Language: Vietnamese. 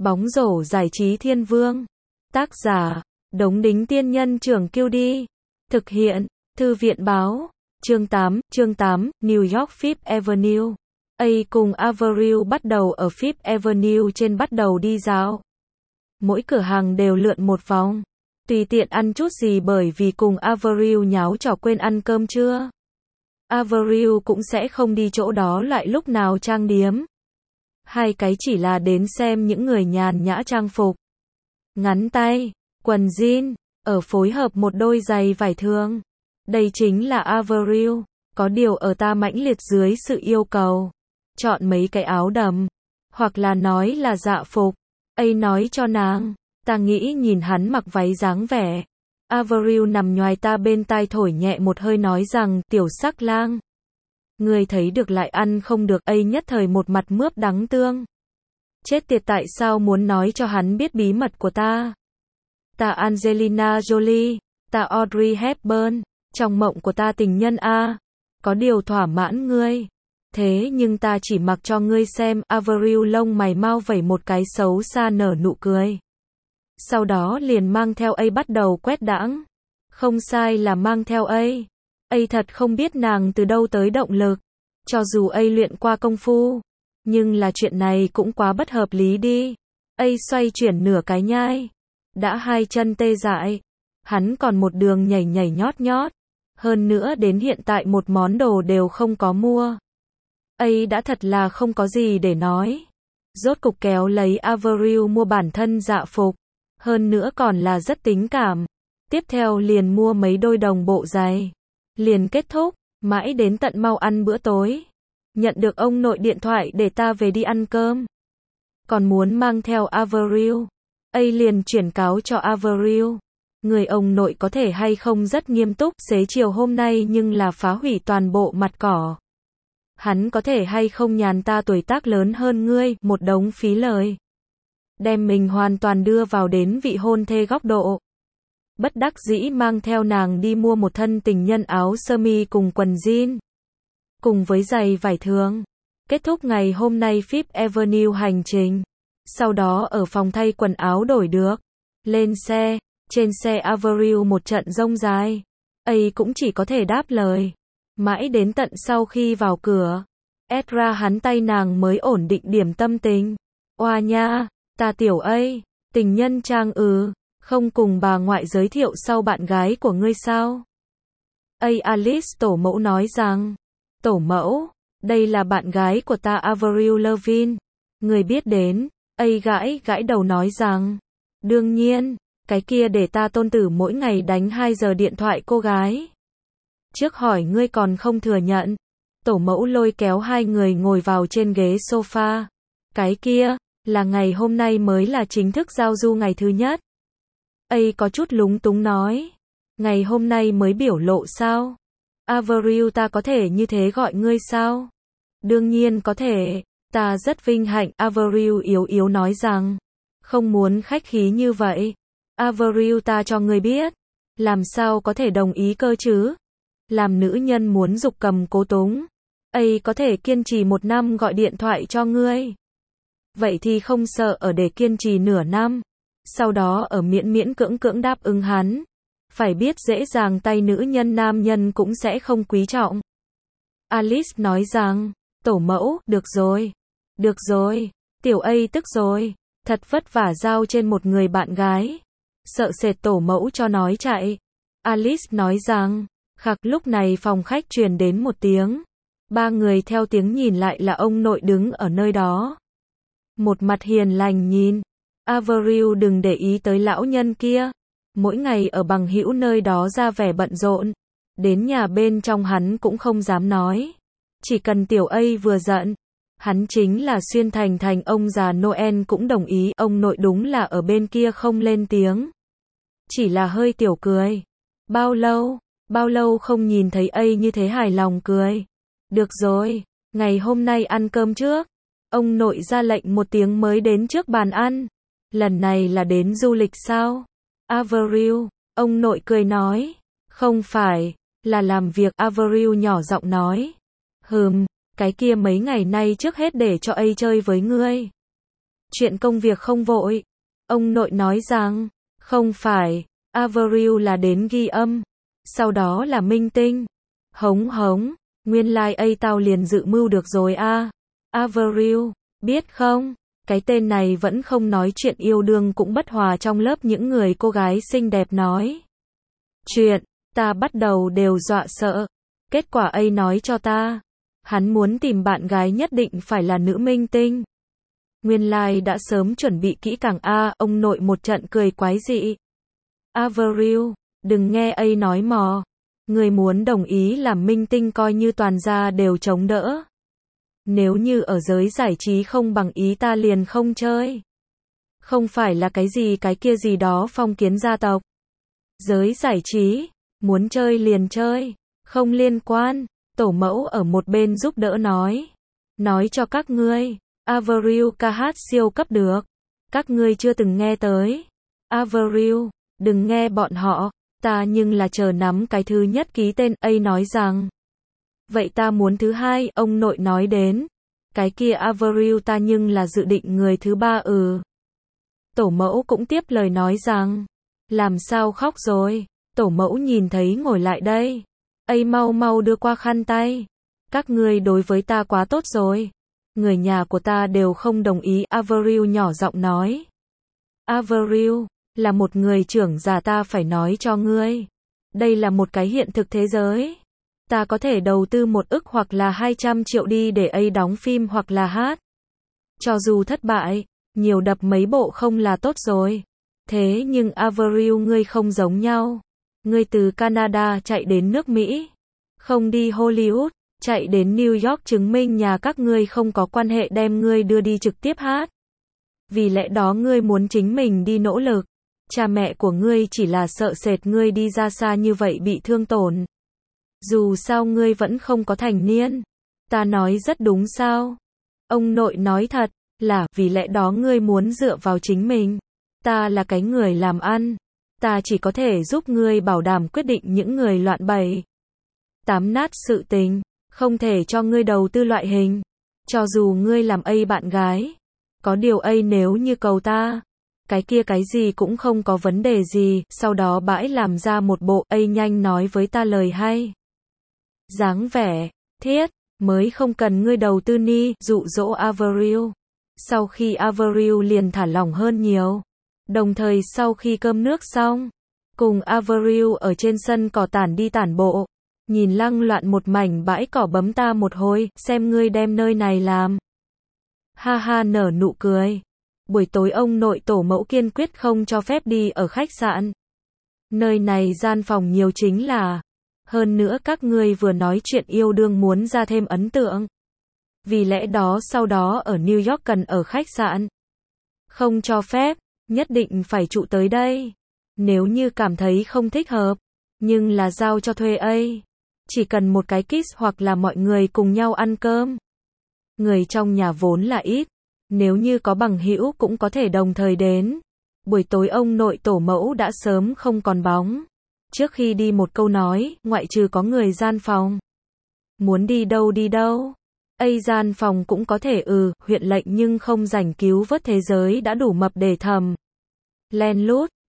Bóng rổ giải trí thiên vương. Tác giả, Đống Đính Tiên Nhân Trưởng Kiêu Đi. Thực hiện, Thư viện Báo. Chương 8, New York Fifth Avenue. A cùng Avril bắt đầu ở Fifth Avenue trên bắt đầu đi dạo. Mỗi cửa hàng đều lượn một vòng. Tùy tiện ăn chút gì bởi vì cùng Avril nháo trò quên ăn cơm trưa. Avril cũng sẽ không đi chỗ đó lại lúc nào trang điểm. Hai cái chỉ là đến xem những người nhàn nhã trang phục. Ngắn tay, quần jean, ở phối hợp một đôi giày vải thường. Đây chính là Avril. Có điều ở ta mãnh liệt dưới sự yêu cầu. Chọn mấy cái áo đầm. Hoặc là nói là dạ phục. A nói cho nàng. Ta nghĩ nhìn hắn mặc váy dáng vẻ. Avril nằm nhoài ta bên tai thổi nhẹ một hơi nói rằng, tiểu sắc lang. Ngươi thấy được lại ăn không được. A nhất thời một mặt mướp đắng tương. Chết tiệt, tại sao muốn nói cho hắn biết bí mật của ta? Ta Angelina Jolie, ta Audrey Hepburn, trong mộng của ta tình nhân a. Có điều thỏa mãn ngươi. Thế nhưng ta chỉ mặc cho ngươi xem. Avril lông mày mau vẩy một cái xấu xa nở nụ cười. Sau đó liền mang theo A bắt đầu quét đãng. Không sai là mang theo A. A thật không biết nàng từ đâu tới động lực. Cho dù A luyện qua công phu. Nhưng là chuyện này cũng quá bất hợp lý đi. A xoay chuyển nửa cái nhai. Đã hai chân tê dại. Hắn còn một đường nhảy nhảy nhót nhót. Hơn nữa đến hiện tại một món đồ đều không có mua. A đã thật là không có gì để nói. Rốt cục kéo lấy Avril mua bản thân dạ phục. Hơn nữa còn là rất tính cảm. Tiếp theo liền mua mấy đôi đồng bộ giày. Liền kết thúc, mãi đến tận mau ăn bữa tối. Nhận được ông nội điện thoại để ta về đi ăn cơm. Còn muốn mang theo Avril. A liền chuyển cáo cho Avril. Người ông nội có thể hay không rất nghiêm túc xế chiều hôm nay nhưng là phá hủy toàn bộ mặt cỏ. Hắn có thể hay không nhàn ta tuổi tác lớn hơn ngươi, một đống phí lời. Đem mình hoàn toàn đưa vào đến vị hôn thê góc độ. Bất đắc dĩ mang theo nàng đi mua một thân tình nhân áo sơ mi cùng quần jean. Cùng với giày vải thường. Kết thúc ngày hôm nay Fifth Avenue hành trình. Sau đó ở phòng thay quần áo đổi được. Lên xe. Trên xe Avril một trận rông dài. A cũng chỉ có thể đáp lời. Mãi đến tận sau khi vào cửa. Ezra hắn tay nàng mới ổn định điểm tâm tình. Oa nha. Ta tiểu A. Tình nhân trang không cùng bà ngoại giới thiệu sau bạn gái của ngươi sao? A Alice tổ mẫu nói rằng. Tổ mẫu, đây là bạn gái của ta Avril Lavigne. Người biết đến. A gãi đầu nói rằng. Đương nhiên, cái kia để ta tôn tử mỗi ngày đánh 2 giờ điện thoại cô gái. Trước hỏi ngươi còn không thừa nhận. Tổ mẫu lôi kéo hai người ngồi vào trên ghế sofa. Cái kia, là ngày hôm nay mới là chính thức giao du ngày thứ nhất. A có chút lúng túng nói. Ngày hôm nay mới biểu lộ sao? Avril ta có thể như thế gọi ngươi sao? Đương nhiên có thể. Ta rất vinh hạnh. Avril yếu yếu nói rằng. Không muốn khách khí như vậy. Avril ta cho ngươi biết. Làm sao có thể đồng ý cơ chứ? Làm nữ nhân muốn giục cầm cố túng. A có thể kiên trì 1 năm gọi điện thoại cho ngươi. Vậy thì không sợ ở để kiên trì nửa năm. Sau đó ở miễn cưỡng đáp ứng hắn. Phải biết dễ dàng tay nữ nhân nam nhân cũng sẽ không quý trọng. Alice nói rằng. Tổ mẫu, được rồi. Được rồi. Tiểu A tức rồi. Thật vất vả giao trên một người bạn gái. Sợ sệt tổ mẫu cho nói chạy. Alice nói rằng. Khắc lúc này phòng khách truyền đến một tiếng. Ba người theo tiếng nhìn lại là ông nội đứng ở nơi đó. Một mặt hiền lành nhìn. Avril đừng để ý tới lão nhân kia. Mỗi ngày ở bằng hữu nơi đó ra vẻ bận rộn. Đến nhà bên trong hắn cũng không dám nói. Chỉ cần tiểu A vừa giận. Hắn chính là xuyên thành ông già Noel cũng đồng ý. Ông nội đúng là ở bên kia không lên tiếng. Chỉ là hơi tiểu cười. Bao lâu không nhìn thấy A như thế hài lòng cười. Được rồi, ngày hôm nay ăn cơm trước. Ông nội ra lệnh một tiếng mới đến trước bàn ăn. Lần này là đến du lịch sao? Avril, ông nội cười nói. Không phải, là làm việc. Avril nhỏ giọng nói. Cái kia mấy ngày nay trước hết để cho A chơi với ngươi. Chuyện công việc không vội. Ông nội nói rằng, không phải, Avril là đến ghi âm. Sau đó là minh tinh. Hống hống, nguyên lai tao liền dự mưu được rồi a. Avril, biết không, cái tên này vẫn không nói chuyện yêu đương cũng bất hòa trong lớp những người cô gái xinh đẹp nói. Chuyện, ta bắt đầu đều dọa sợ. Kết quả nói cho ta, hắn muốn tìm bạn gái nhất định phải là nữ minh tinh. Nguyên lai đã sớm chuẩn bị kỹ càng a. Ông nội một trận cười quái dị. Avril, đừng nghe nói mò. Người muốn đồng ý làm minh tinh coi như toàn gia đều chống đỡ. Nếu như ở giới giải trí không bằng ý ta liền không chơi. Không phải là cái kia gì đó phong kiến gia tộc. Giới giải trí, muốn chơi liền chơi, không liên quan. Tổ mẫu ở một bên giúp đỡ nói. Nói cho các ngươi, Avril ca hát siêu cấp được. Các ngươi chưa từng nghe tới. Avril, đừng nghe bọn họ, ta nhưng là chờ nắm cái thứ nhất ký tên. Nói rằng, vậy ta muốn thứ hai. Ông nội nói đến, cái kia Avril ta nhưng là dự định người thứ ba. Tổ mẫu cũng tiếp lời nói rằng, làm sao khóc rồi. Tổ mẫu nhìn thấy ngồi lại đây. Mau mau đưa qua khăn tay. Các ngươi đối với ta quá tốt rồi. Người nhà của ta đều không đồng ý. Avril nhỏ giọng nói. Avril, là một người trưởng già ta phải nói cho ngươi. Đây là một cái hiện thực thế giới. Ta có thể đầu tư 1 ức hoặc là 200 triệu đi để đóng phim hoặc là hát. Cho dù thất bại, nhiều đập mấy bộ không là tốt rồi. Thế nhưng Avril ngươi không giống nhau. Ngươi từ Canada chạy đến nước Mỹ. Không đi Hollywood, chạy đến New York chứng minh nhà các ngươi không có quan hệ đem ngươi đưa đi trực tiếp hát. Vì lẽ đó ngươi muốn chính mình đi nỗ lực. Cha mẹ của ngươi chỉ là sợ sệt ngươi đi ra xa như vậy bị thương tổn. Dù sao ngươi vẫn không có thành niên. Ta nói rất đúng sao? Ông nội nói thật, là vì lẽ đó ngươi muốn dựa vào chính mình. Ta là cái người làm ăn. Ta chỉ có thể giúp ngươi bảo đảm quyết định những người loạn bày. Tám nát sự tình, không thể cho ngươi đầu tư loại hình. Cho dù ngươi làm bạn gái. Có điều nếu như cầu ta. Cái kia cái gì cũng không có vấn đề gì. Sau đó bãi làm ra một bộ nhanh nói với ta lời hay. Dáng vẻ, thiết, mới không cần ngươi đầu tư ni, dụ dỗ Avril. Sau khi Avril liền thả lỏng hơn nhiều. Đồng thời sau khi cơm nước xong, cùng Avril ở trên sân cỏ tản đi tản bộ, nhìn lăng loạn một mảnh bãi cỏ bấm ta một hồi, xem ngươi đem nơi này làm. Ha ha nở nụ cười. Buổi tối ông nội tổ mẫu kiên quyết không cho phép đi ở khách sạn. Nơi này gian phòng nhiều chính là. Hơn nữa các ngươi vừa nói chuyện yêu đương muốn ra thêm ấn tượng. Vì lẽ đó sau đó ở New York cần ở khách sạn. Không cho phép, nhất định phải trụ tới đây. Nếu như cảm thấy không thích hợp, nhưng là giao cho thuê chỉ cần một cái kiss hoặc là mọi người cùng nhau ăn cơm. Người trong nhà vốn là ít, nếu như có bằng hữu cũng có thể đồng thời đến. Buổi tối ông nội tổ mẫu đã sớm không còn bóng. Trước khi đi một câu nói, ngoại trừ có người gian phòng. Muốn đi đâu. Gian phòng cũng có thể huyện lệnh nhưng không rảnh cứu vớt thế giới đã đủ mập để thầm. Len lút,